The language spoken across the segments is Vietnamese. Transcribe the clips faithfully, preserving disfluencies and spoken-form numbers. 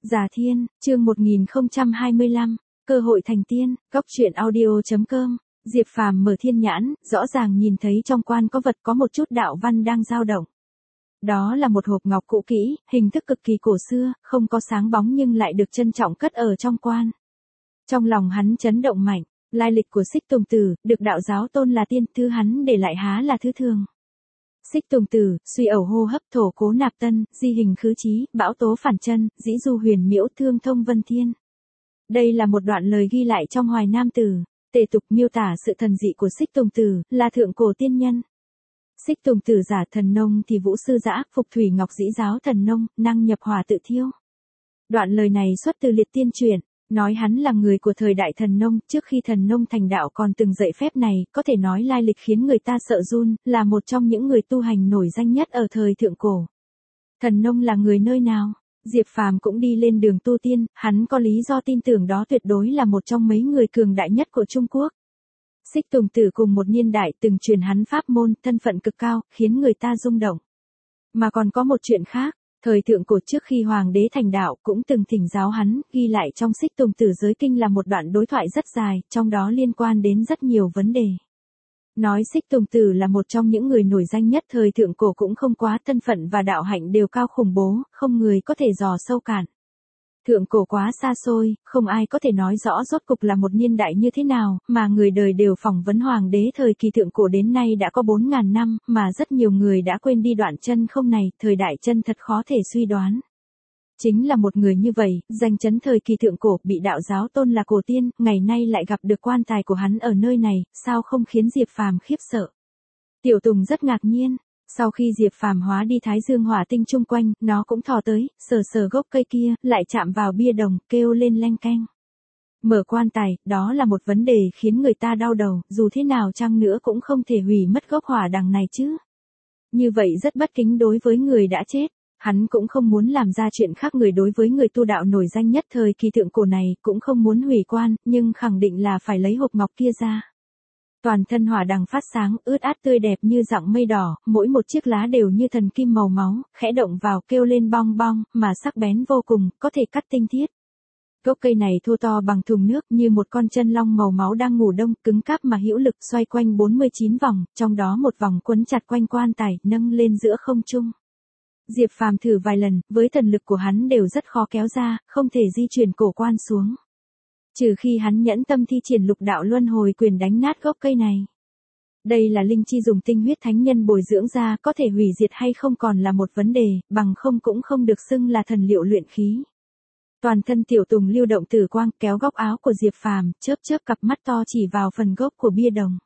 Già Thiên, chương một nghìn không trăm hai mươi lăm, cơ hội thành tiên, góc truyện audio chấm com. Diệp Phàm mở thiên nhãn, rõ ràng nhìn thấy trong quan có vật có một chút đạo văn đang dao động. Đó là một hộp ngọc cũ kỹ, hình thức cực kỳ cổ xưa, không có sáng bóng nhưng lại được trân trọng cất ở trong quan. Trong lòng hắn chấn động mạnh, lai lịch của Xích Tùng Tử, được đạo giáo tôn là tiên, thứ hắn để lại há là thứ thường. Xích Tùng Tử, suy ẩu hô hấp thổ cố nạp tân, di hình khứ trí, bão tố phản chân, dĩ du huyền miễu thương thông vân thiên. Đây là một đoạn lời ghi lại trong Hoài Nam Tử, tề tục miêu tả sự thần dị của Xích Tùng Tử, là thượng cổ tiên nhân. Xích Tùng Tử giả thần nông thì vũ sư dã, phục thủy ngọc dĩ giáo thần nông, năng nhập hỏa tự thiêu. Đoạn lời này xuất từ Liệt Tiên Truyện, nói hắn là người của thời đại thần nông, trước khi thần nông thành đạo còn từng dạy phép này, có thể nói lai lịch khiến người ta sợ run, là một trong những người tu hành nổi danh nhất ở thời thượng cổ. Thần nông là người nơi nào? Diệp Phàm cũng đi lên đường tu tiên, hắn có lý do tin tưởng đó tuyệt đối là một trong mấy người cường đại nhất của Trung Quốc. Xích Tùng Tử cùng một niên đại từng truyền hắn pháp môn, thân phận cực cao, khiến người ta rung động. Mà còn có một chuyện khác, thời thượng cổ trước khi hoàng đế thành đạo cũng từng thỉnh giáo hắn, ghi lại trong Xích Tùng Tử giới kinh là một đoạn đối thoại rất dài, trong đó liên quan đến rất nhiều vấn đề. Nói Xích Tùng Tử là một trong những người nổi danh nhất thời thượng cổ cũng không quá, thân phận và đạo hạnh đều cao khủng bố, không người có thể dò sâu cạn. Thượng cổ quá xa xôi, không ai có thể nói rõ rốt cục là một niên đại như thế nào, mà người đời đều phỏng vấn hoàng đế thời kỳ thượng cổ đến nay đã có bốn ngàn năm, mà rất nhiều người đã quên đi đoạn chân không này, thời đại chân thật khó thể suy đoán. Chính là một người như vậy, danh chấn thời kỳ thượng cổ, bị đạo giáo tôn là cổ tiên, ngày nay lại gặp được quan tài của hắn ở nơi này, sao không khiến Diệp Phàm khiếp sợ. Tiểu Tùng rất ngạc nhiên. Sau khi Diệp Phàm hóa đi Thái Dương hỏa tinh chung quanh, nó cũng thò tới, sờ sờ gốc cây kia, lại chạm vào bia đồng, kêu lên leng keng. Mở quan tài, đó là một vấn đề khiến người ta đau đầu, dù thế nào chăng nữa cũng không thể hủy mất gốc hỏa đằng này chứ. Như vậy rất bất kính đối với người đã chết. Hắn cũng không muốn làm ra chuyện khác người đối với người tu đạo nổi danh nhất thời kỳ thượng cổ này, cũng không muốn hủy quan, nhưng khẳng định là phải lấy hộp ngọc kia ra. Toàn thân hỏa đằng phát sáng, ướt át tươi đẹp như dạng mây đỏ, mỗi một chiếc lá đều như thần kim màu máu, khẽ động vào kêu lên bong bong, mà sắc bén vô cùng, có thể cắt tinh thiết. Gốc cây này thô to bằng thùng nước, như một con chân long màu máu đang ngủ đông, cứng cáp mà hữu lực, xoay quanh bốn mươi chín vòng, trong đó một vòng quấn chặt quanh quan tài, nâng lên giữa không trung. Diệp Phàm thử vài lần, với thần lực của hắn đều rất khó kéo ra, không thể di chuyển cổ quan xuống. Trừ khi hắn nhẫn tâm thi triển lục đạo luân hồi quyền đánh nát gốc cây này. Đây là linh chi dùng tinh huyết thánh nhân bồi dưỡng ra, có thể hủy diệt hay không còn là một vấn đề, bằng không cũng không được xưng là thần liệu luyện khí. Toàn thân Tiểu Tùng lưu động tử quang, kéo góc áo của Diệp Phàm, chớp chớp cặp mắt to chỉ vào phần gốc của bia đồng.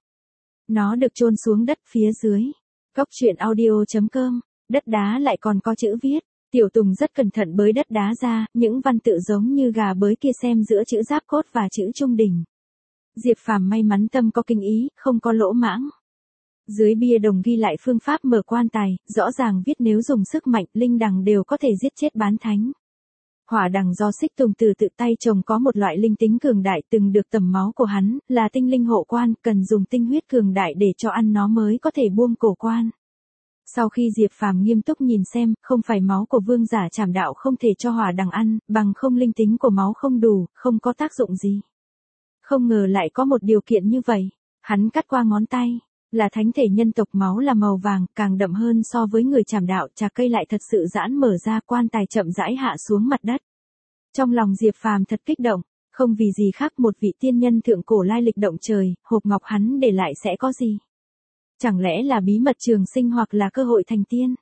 Nó được chôn xuống đất phía dưới. Góc truyện audio chấm com. Đất đá lại còn có chữ viết. Tiểu Tùng rất cẩn thận bới đất đá ra, những văn tự giống như gà bới kia xem giữa chữ giáp cốt và chữ trung đỉnh. Diệp Phàm may mắn tâm có kinh ý, không có lỗ mãng. Dưới bia đồng ghi lại phương pháp mở quan tài, rõ ràng viết nếu dùng sức mạnh, linh đằng đều có thể giết chết bán thánh. Hỏa đằng do Xích Tùng Tử tự tay trồng có một loại linh tính cường đại từng được tẩm máu của hắn, là tinh linh hộ quan, cần dùng tinh huyết cường đại để cho ăn nó mới có thể buông cổ quan. Sau khi Diệp Phàm nghiêm túc nhìn xem, không phải máu của vương giả trảm đạo không thể cho hỏa đằng ăn, bằng không linh tính của máu không đủ, không có tác dụng gì. Không ngờ lại có một điều kiện như vậy. Hắn cắt qua ngón tay, là thánh thể nhân tộc máu là màu vàng, càng đậm hơn so với người trảm đạo, trà cây lại thật sự giãn mở ra, quan tài chậm rãi hạ xuống mặt đất. Trong lòng Diệp Phàm thật kích động, không vì gì khác, một vị tiên nhân thượng cổ lai lịch động trời, hộp ngọc hắn để lại sẽ có gì? Chẳng lẽ là bí mật trường sinh hoặc là cơ hội thành tiên?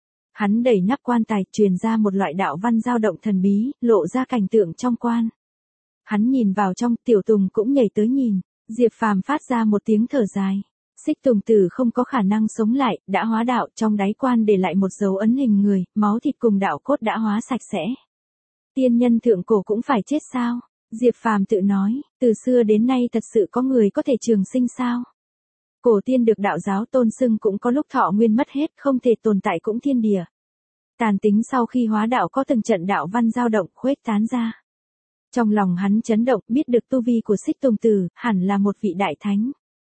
Hắn đẩy nắp quan tài, truyền ra một loại đạo văn dao động thần bí, lộ ra cảnh tượng trong quan. Hắn nhìn vào trong, Tiểu Tùng cũng nhảy tới nhìn. Diệp Phàm phát ra một tiếng thở dài. Xích Tùng Tử không có khả năng sống lại, đã hóa đạo, trong đáy quan để lại một dấu ấn hình người, máu thịt cùng đạo cốt đã hóa sạch sẽ. Tiên nhân thượng cổ cũng phải chết sao? Diệp Phàm tự nói, từ xưa đến nay thật sự có người có thể trường sinh sao? Cổ tiên được đạo giáo tôn xưng cũng có lúc thọ nguyên mất hết, không thể tồn tại cũng thiên địa. Tàn tính sau khi hóa đạo có từng trận đạo văn dao động khuếch tán ra. Trong lòng hắn chấn động, biết được tu vi của Xích Tùng Tử, hẳn là một vị đại thánh.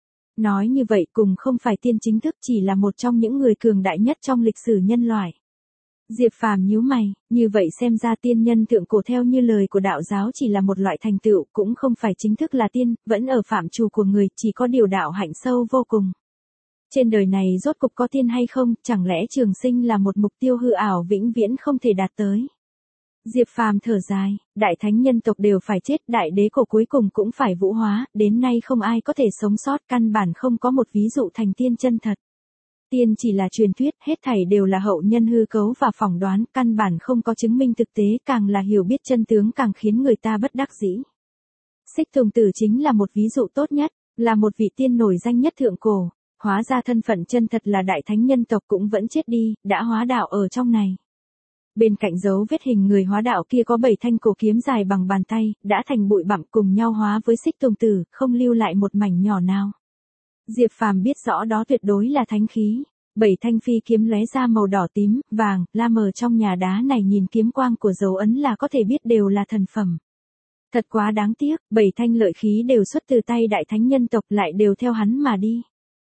Nói như vậy cùng không phải tiên chính thức, chỉ là một trong những người cường đại nhất trong lịch sử nhân loại. Diệp Phàm nhíu mày, như vậy xem ra tiên nhân thượng cổ theo như lời của đạo giáo chỉ là một loại thành tựu, cũng không phải chính thức là tiên, vẫn ở phạm trù của người, chỉ có điều đạo hạnh sâu vô cùng. Trên đời này rốt cục có tiên hay không, chẳng lẽ trường sinh là một mục tiêu hư ảo vĩnh viễn không thể đạt tới. Diệp Phàm thở dài, đại thánh nhân tộc đều phải chết, đại đế cổ cuối cùng cũng phải vũ hóa, đến nay không ai có thể sống sót, căn bản không có một ví dụ thành tiên chân thật. Tiên chỉ là truyền thuyết, hết thảy đều là hậu nhân hư cấu và phỏng đoán, căn bản không có chứng minh thực tế, càng là hiểu biết chân tướng càng khiến người ta bất đắc dĩ. Xích Tùng Tử chính là một ví dụ tốt nhất, là một vị tiên nổi danh nhất thượng cổ, hóa ra thân phận chân thật là đại thánh nhân tộc cũng vẫn chết đi, đã hóa đạo ở trong này. Bên cạnh dấu vết hình người hóa đạo kia có bảy thanh cổ kiếm dài bằng bàn tay, đã thành bụi bặm cùng nhau hóa với Xích Tùng Tử, không lưu lại một mảnh nhỏ nào. Diệp Phàm biết rõ đó tuyệt đối là thánh khí. Bảy thanh phi kiếm lóe ra màu đỏ tím, vàng, lam mờ trong nhà đá này nhìn kiếm quang của dấu ấn là có thể biết đều là thần phẩm. Thật quá đáng tiếc, bảy thanh lợi khí đều xuất từ tay đại thánh nhân tộc lại đều theo hắn mà đi.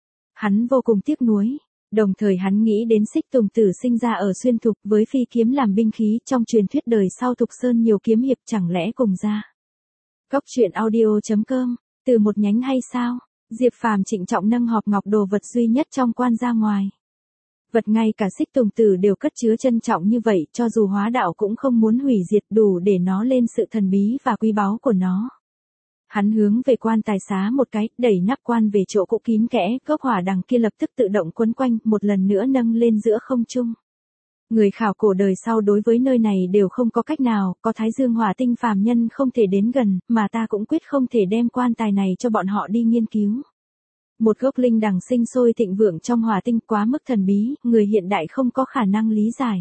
Hắn vô cùng tiếc nuối. Đồng thời hắn nghĩ đến Xích Tùng Tử sinh ra ở Xuyên Thục với phi kiếm làm binh khí trong truyền thuyết đời sau Thục Sơn nhiều kiếm hiệp chẳng lẽ cùng ra. Cốc truyện audio chấm com, từ một nhánh hay sao? Diệp Phàm trịnh trọng nâng hộp ngọc đồ vật duy nhất trong quan ra ngoài. Vật ngay cả Xích Tùng Tử đều cất chứa trân trọng như vậy, cho dù hóa đạo cũng không muốn hủy diệt, đủ để nó lên sự thần bí và quý báu của nó. Hắn hướng về quan tài xá một cái, đẩy nắp quan về chỗ cũ kín kẽ, gốc hỏa đằng kia lập tức tự động quấn quanh, một lần nữa nâng lên giữa không trung. Người khảo cổ đời sau đối với nơi này đều không có cách nào, có Thái Dương hỏa tinh phàm nhân không thể đến gần, mà ta cũng quyết không thể đem quan tài này cho bọn họ đi nghiên cứu. Một gốc linh đằng sinh sôi thịnh vượng trong hỏa tinh quá mức thần bí, người hiện đại không có khả năng lý giải.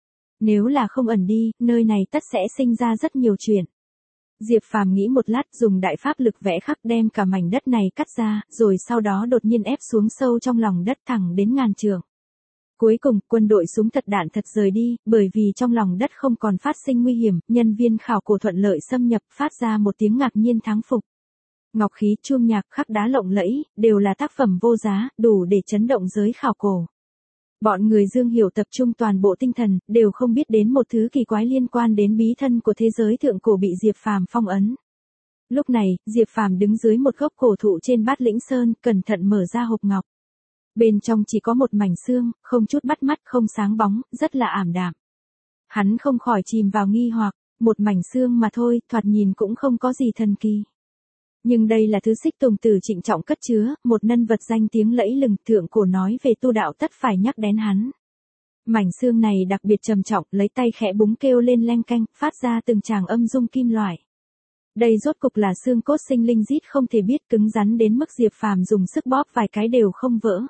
Nếu là không ẩn đi, nơi này tất sẽ sinh ra rất nhiều chuyện. Diệp Phàm nghĩ một lát, dùng đại pháp lực vẽ khắc đem cả mảnh đất này cắt ra, rồi sau đó đột nhiên ép xuống sâu trong lòng đất thẳng đến ngàn trượng. Cuối cùng, quân đội súng thật đạn thật rời đi, bởi vì trong lòng đất không còn phát sinh nguy hiểm, nhân viên khảo cổ thuận lợi xâm nhập, phát ra một tiếng ngạc nhiên thắng phục. Ngọc khí, chuông nhạc, khắc đá lộng lẫy, đều là tác phẩm vô giá, đủ để chấn động giới khảo cổ. Bọn người Dương Hiểu tập trung toàn bộ tinh thần, đều không biết đến một thứ kỳ quái liên quan đến bí thân của thế giới thượng cổ bị Diệp Phàm phong ấn. Lúc này, Diệp Phàm đứng dưới một gốc cổ thụ trên Bát Lĩnh Sơn, cẩn thận mở ra hộp ngọc. Bên trong chỉ có một mảnh xương, không chút bắt mắt, không sáng bóng, rất là ảm đạm. Hắn không khỏi chìm vào nghi hoặc, một mảnh xương mà thôi, thoạt nhìn cũng không có gì thần kỳ. Nhưng đây là thứ Xích Tùng Tử trịnh trọng cất chứa, một nhân vật danh tiếng lẫy lừng, thượng cổ nói về tu đạo tất phải nhắc đến hắn. Mảnh xương này đặc biệt trầm trọng, lấy tay khẽ búng kêu lên leng keng, phát ra từng tràng âm dung kim loại. Đây rốt cục là xương cốt sinh linh rít không thể biết, cứng rắn đến mức Diệp Phàm dùng sức bóp vài cái đều không vỡ.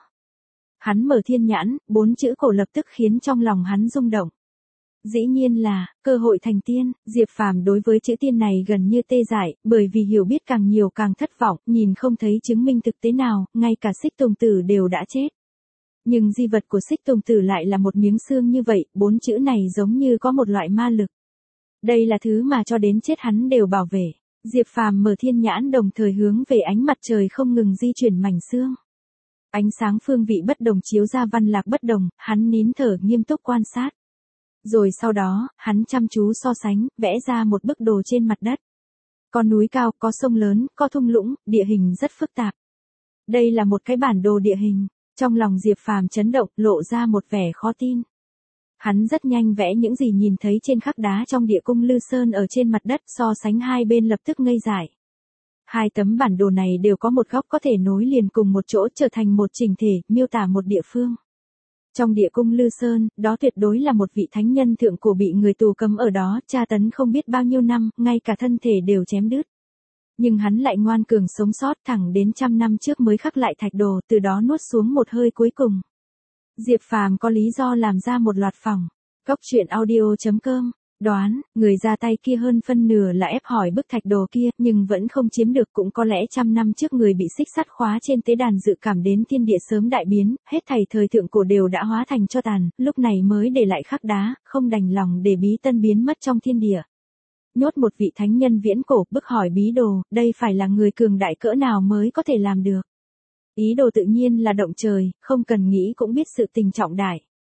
Hắn mở thiên nhãn, bốn chữ cổ lập tức khiến trong lòng hắn rung động. Dĩ nhiên là, cơ hội thành tiên. Diệp Phàm đối với chữ tiên này gần như tê dại, bởi vì hiểu biết càng nhiều càng thất vọng, nhìn không thấy chứng minh thực tế nào, ngay cả Xích Tùng Tử đều đã chết. Nhưng di vật của Xích Tùng Tử lại là một miếng xương như vậy, bốn chữ này giống như có một loại ma lực. Đây là thứ mà cho đến chết hắn đều bảo vệ. Diệp Phàm mở thiên nhãn đồng thời hướng về ánh mặt trời không ngừng di chuyển mảnh xương. Ánh sáng phương vị bất đồng chiếu ra văn lạc bất đồng, hắn nín thở nghiêm túc quan sát. Rồi sau đó, hắn chăm chú so sánh, vẽ ra một bức đồ trên mặt đất. Có núi cao, có sông lớn, có thung lũng, địa hình rất phức tạp. Đây là một cái bản đồ địa hình. Trong lòng Diệp Phàm chấn động, lộ ra một vẻ khó tin. Hắn rất nhanh vẽ những gì nhìn thấy trên khắc đá trong địa cung Lư Sơn ở trên mặt đất, so sánh hai bên lập tức ngây dại. Hai tấm bản đồ này đều có một góc có thể nối liền cùng một chỗ trở thành một chỉnh thể, miêu tả một địa phương. Trong địa cung Lư Sơn, đó tuyệt đối là một vị thánh nhân thượng cổ bị người tù cấm ở đó, tra tấn không biết bao nhiêu năm, ngay cả thân thể đều chém đứt. Nhưng hắn lại ngoan cường sống sót thẳng đến trăm năm trước mới khắc lại thạch đồ, từ đó nuốt xuống một hơi cuối cùng. Diệp Phàm có lý do làm ra một loạt phòng. Cốc truyện audio chấm com, đoán, người ra tay kia hơn phân nửa là ép hỏi bức thạch đồ kia, nhưng vẫn không chiếm được, cũng có lẽ trăm năm trước người bị xích sắt khóa trên tế đàn dự cảm đến thiên địa sớm đại biến, hết thảy thời thượng cổ đều đã hóa thành tro tàn, lúc này mới để lại khắc đá, không đành lòng để bí tân biến mất trong thiên địa. Nhốt một vị thánh nhân viễn cổ, bức hỏi bí đồ, đây phải là người cường đại cỡ nào mới có thể làm được. Ý đồ tự nhiên là động trời, không cần nghĩ cũng biết sự tình trọng đại.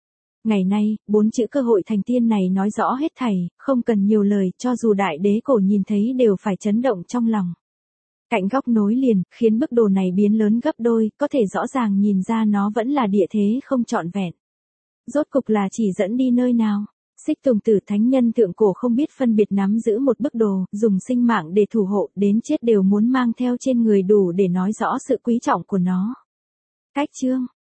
Ngày nay, bốn chữ cơ hội thành tiên này nói rõ hết thảy, không cần nhiều lời, cho dù đại đế cổ nhìn thấy đều phải chấn động trong lòng. Cạnh góc nối liền, khiến bức đồ này biến lớn gấp đôi, có thể rõ ràng nhìn ra nó vẫn là địa thế không trọn vẹn. Rốt cục là chỉ dẫn đi nơi nào? Xích Tùng Tử thánh nhân thượng cổ không biết phân biệt nắm giữ một bức đồ, dùng sinh mạng để thủ hộ, đến chết đều muốn mang theo trên người đủ để nói rõ sự quý trọng của nó. Cách chương